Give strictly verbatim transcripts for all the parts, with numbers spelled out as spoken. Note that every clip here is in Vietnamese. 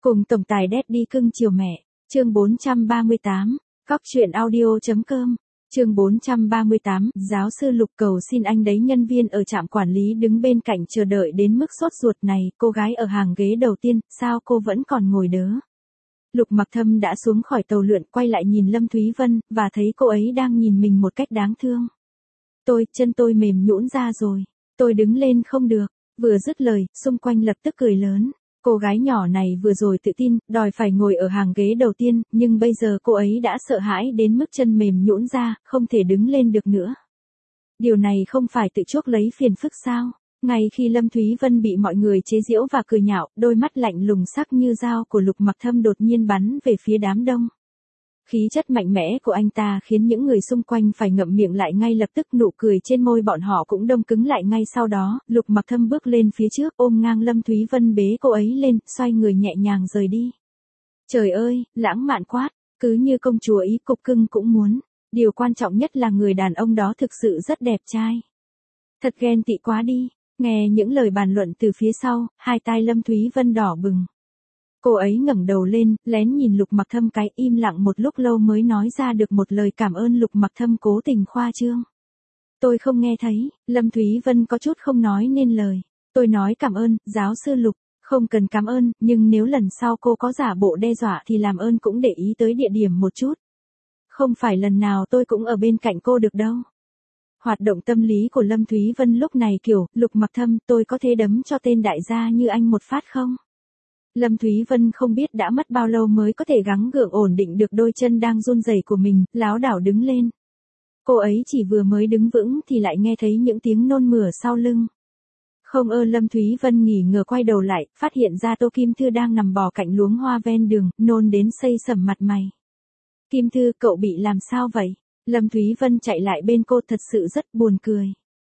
Cùng tổng tài Daddy cưng chiều mẹ, chương bốn trăm ba mươi tám, cóc truyện audio.com, chương bốn trăm ba mươi tám, giáo sư Lục cầu xin anh đấy. Nhân viên ở trạm quản lý đứng bên cạnh chờ đợi đến mức sốt ruột này, cô gái ở hàng ghế đầu tiên, sao cô vẫn còn ngồi đớ? Lục Mặc Thâm đã xuống khỏi tàu lượn, quay lại nhìn Lâm Thúy Vân, và thấy cô ấy đang nhìn mình một cách đáng thương. Tôi, chân tôi mềm nhũn ra rồi, tôi đứng lên không được, vừa dứt lời, xung quanh lập tức cười lớn. Cô gái nhỏ này vừa rồi tự tin, đòi phải ngồi ở hàng ghế đầu tiên, nhưng bây giờ cô ấy đã sợ hãi đến mức chân mềm nhũn ra, không thể đứng lên được nữa. Điều này không phải tự chuốc lấy phiền phức sao? Ngay khi Lâm Thúy Vân bị mọi người chế giễu và cười nhạo, đôi mắt lạnh lùng sắc như dao của Lục Mặc Thâm đột nhiên bắn về phía đám đông. Khí chất mạnh mẽ của anh ta khiến những người xung quanh phải ngậm miệng lại ngay lập tức, nụ cười trên môi bọn họ cũng đông cứng lại ngay sau đó. Lục Mặc Thâm bước lên phía trước, ôm ngang Lâm Thúy Vân, bế cô ấy lên, xoay người nhẹ nhàng rời đi. Trời ơi, lãng mạn quát, cứ như công chúa ý, cục cưng cũng muốn. Điều quan trọng nhất là người đàn ông đó thực sự rất đẹp trai. Thật ghen tị quá đi. Nghe những lời bàn luận từ phía sau, hai tai Lâm Thúy Vân đỏ bừng. Cô ấy ngẩng đầu lên, lén nhìn Lục Mặc Thâm cái, im lặng một lúc lâu mới nói ra được một lời cảm ơn. Lục Mặc Thâm cố tình khoa trương. Tôi không nghe thấy. Lâm Thúy Vân có chút không nói nên lời. Tôi nói cảm ơn, giáo sư Lục. Không cần cảm ơn, nhưng nếu lần sau cô có giả bộ đe dọa thì làm ơn cũng để ý tới địa điểm một chút. Không phải lần nào tôi cũng ở bên cạnh cô được đâu. Hoạt động tâm lý của Lâm Thúy Vân lúc này kiểu, Lục Mặc Thâm, tôi có thể đấm cho tên đại gia như anh một phát không? Lâm Thúy Vân không biết đã mất bao lâu mới có thể gắng gượng ổn định được đôi chân đang run rẩy của mình, lảo đảo đứng lên. Cô ấy chỉ vừa mới đứng vững thì lại nghe thấy những tiếng nôn mửa sau lưng. Không ơ Lâm Thúy Vân nghỉ ngờ quay đầu lại, phát hiện ra Tô Kim Thư đang nằm bò cạnh luống hoa ven đường, nôn đến xây sẩm mặt mày. Kim Thư, cậu bị làm sao vậy? Lâm Thúy Vân chạy lại bên cô, thật sự rất buồn cười.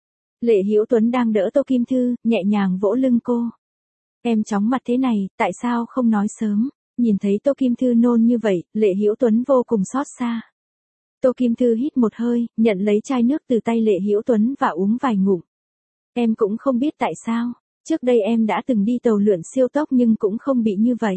Lệ Hữu Tuấn đang đỡ Tô Kim Thư, nhẹ nhàng vỗ lưng cô. Em chóng mặt thế này, tại sao không nói sớm? Nhìn thấy Tô Kim Thư nôn như vậy, Lệ Hữu Tuấn vô cùng xót xa. Tô Kim Thư hít một hơi, nhận lấy chai nước từ tay Lệ Hữu Tuấn và uống vài ngụm. Em cũng không biết tại sao, trước đây em đã từng đi tàu lượn siêu tốc nhưng cũng không bị như vậy.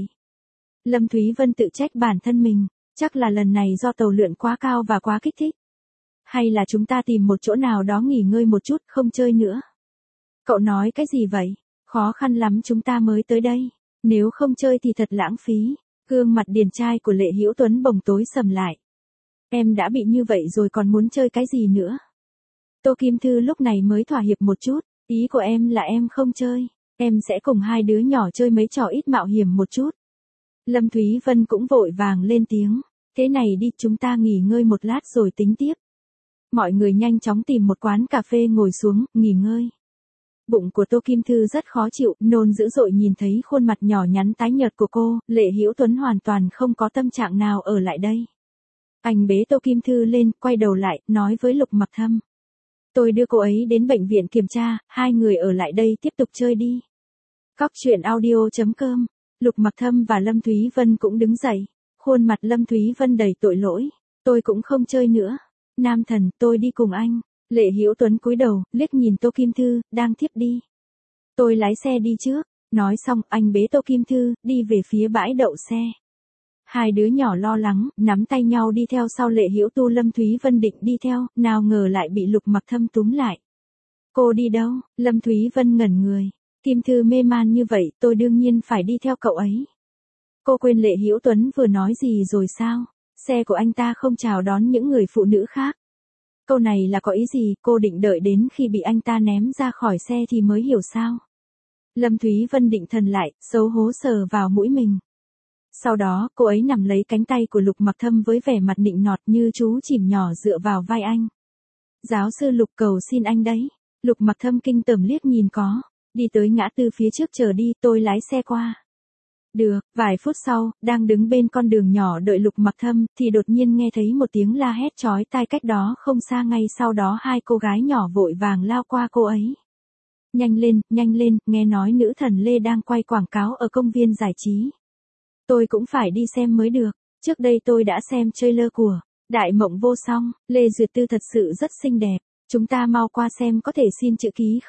Lâm Thúy Vân tự trách bản thân mình. Chắc là lần này do tàu lượn quá cao và quá kích thích. Hay là chúng ta tìm một chỗ nào đó nghỉ ngơi một chút, không chơi nữa. Cậu nói cái gì vậy? Khó khăn lắm chúng ta mới tới đây. Nếu không chơi thì thật lãng phí. Gương mặt điển trai của Lệ Hữu Tuấn bồng tối sầm lại. Em đã bị như vậy rồi còn muốn chơi cái gì nữa? Tô Kim Thư lúc này mới thỏa hiệp một chút. Ý của em là em không chơi. Em sẽ cùng hai đứa nhỏ chơi mấy trò ít mạo hiểm một chút. Lâm Thúy Vân cũng vội vàng lên tiếng. Thế này đi, chúng ta nghỉ ngơi một lát rồi tính tiếp. Mọi người nhanh chóng tìm một quán cà phê ngồi xuống, nghỉ ngơi. Bụng của Tô Kim Thư rất khó chịu, nôn dữ dội. Nhìn thấy khuôn mặt nhỏ nhắn tái nhợt của cô, Lệ Hữu Tuấn hoàn toàn không có tâm trạng nào ở lại đây. Anh bế Tô Kim Thư lên, quay đầu lại, nói với Lục Mặc Thâm. Tôi đưa cô ấy đến bệnh viện kiểm tra, hai người ở lại đây tiếp tục chơi đi. Cóc truyện audio.com. Lục Mặc Thâm và Lâm Thúy Vân cũng đứng dậy. Khuôn mặt Lâm Thúy Vân đầy tội lỗi. Tôi cũng không chơi nữa. Nam thần, tôi đi cùng anh. Lệ Hữu Tuấn cúi đầu, liếc nhìn Tô Kim Thư, đang thiếp đi. Tôi lái xe đi trước. Nói xong, anh bế Tô Kim Thư, đi về phía bãi đậu xe. Hai đứa nhỏ lo lắng, nắm tay nhau đi theo sau Lệ Hữu Tu. Lâm Thúy Vân định đi theo, nào ngờ lại bị Lục Mặc Thâm túm lại. Cô đi đâu? Lâm Thúy Vân ngẩn người. Kim Thư mê man như vậy, tôi đương nhiên phải đi theo cậu ấy. Cô quên Lệ Hữu Tuấn vừa nói gì rồi sao? Xe của anh ta không chào đón những người phụ nữ khác. Câu này là có ý gì? Cô định đợi đến khi bị anh ta ném ra khỏi xe thì mới hiểu sao? Lâm Thúy Vân định thần lại, xấu hổ sờ vào mũi mình. Sau đó, cô ấy nắm lấy cánh tay của Lục Mặc Thâm với vẻ mặt nịnh nọt như chú chìm nhỏ dựa vào vai anh. Giáo sư Lục cầu xin anh đấy. Lục Mặc Thâm kinh tởm liếc nhìn có. Đi tới ngã tư phía trước chờ đi, tôi lái xe qua. Được, vài phút sau, đang đứng bên con đường nhỏ đợi Lục Mặc Thâm, thì đột nhiên nghe thấy một tiếng la hét chói tai cách đó không xa. Ngay sau đó hai cô gái nhỏ vội vàng lao qua cô ấy. Nhanh lên, nhanh lên, nghe nói nữ thần Lê đang quay quảng cáo ở công viên giải trí. Tôi cũng phải đi xem mới được, trước đây tôi đã xem trailer của Đại Mộng Vô Song, Lê Duyệt Tư thật sự rất xinh đẹp, chúng ta mau qua xem, có thể xin chữ ký không?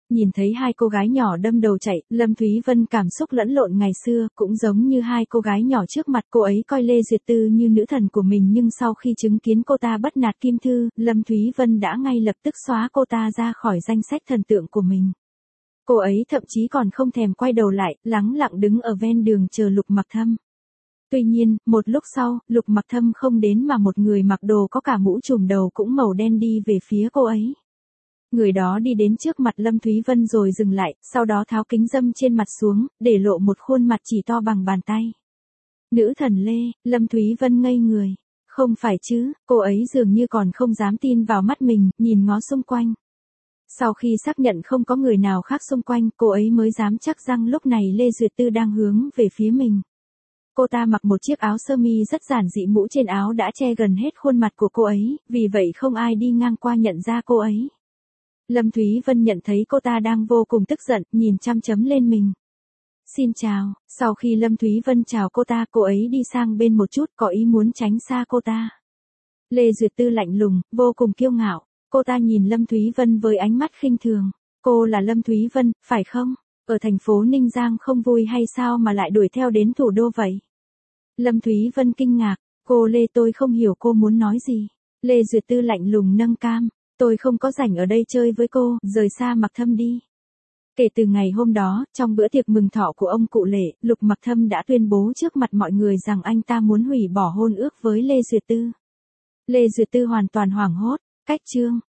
Nhìn thấy hai cô gái nhỏ đâm đầu chạy, Lâm Thúy Vân cảm xúc lẫn lộn ngày xưa, cũng giống như hai cô gái nhỏ trước mặt cô ấy coi Lê Duyệt Tư như nữ thần của mình, nhưng sau khi chứng kiến cô ta bắt nạt Kim Thư, Lâm Thúy Vân đã ngay lập tức xóa cô ta ra khỏi danh sách thần tượng của mình. Cô ấy thậm chí còn không thèm quay đầu lại, lắng lặng đứng ở ven đường chờ Lục Mặc Thâm. Tuy nhiên, một lúc sau, Lục Mặc Thâm không đến mà một người mặc đồ có cả mũ trùm đầu cũng màu đen đi về phía cô ấy. Người đó đi đến trước mặt Lâm Thúy Vân rồi dừng lại, sau đó tháo kính râm trên mặt xuống, để lộ một khuôn mặt chỉ to bằng bàn tay. Nữ thần Lê, Lâm Thúy Vân ngây người. Không phải chứ, cô ấy dường như còn không dám tin vào mắt mình, nhìn ngó xung quanh. Sau khi xác nhận không có người nào khác xung quanh, cô ấy mới dám chắc rằng lúc này Lê Duyệt Tư đang hướng về phía mình. Cô ta mặc một chiếc áo sơ mi rất giản dị, mũ trên áo đã che gần hết khuôn mặt của cô ấy, vì vậy không ai đi ngang qua nhận ra cô ấy. Lâm Thúy Vân nhận thấy cô ta đang vô cùng tức giận, nhìn chăm chấm lên mình. Xin chào, sau khi Lâm Thúy Vân chào cô ta, cô ấy đi sang bên một chút, có ý muốn tránh xa cô ta. Lê Duyệt Tư lạnh lùng, vô cùng kiêu ngạo, cô ta nhìn Lâm Thúy Vân với ánh mắt khinh thường. Cô là Lâm Thúy Vân, phải không? Ở thành phố Ninh Giang không vui hay sao mà lại đuổi theo đến thủ đô vậy? Lâm Thúy Vân kinh ngạc, cô Lê, tôi không hiểu cô muốn nói gì. Lê Duyệt Tư lạnh lùng nâng cam. Tôi không có rảnh ở đây chơi với cô, rời xa Mặc Thâm đi. Kể từ ngày hôm đó, trong bữa tiệc mừng thọ của ông cụ Lệ, Lục Mặc Thâm đã tuyên bố trước mặt mọi người rằng anh ta muốn hủy bỏ hôn ước với Lê Duyệt Tư. Lê Duyệt Tư hoàn toàn hoảng hốt, cách chương.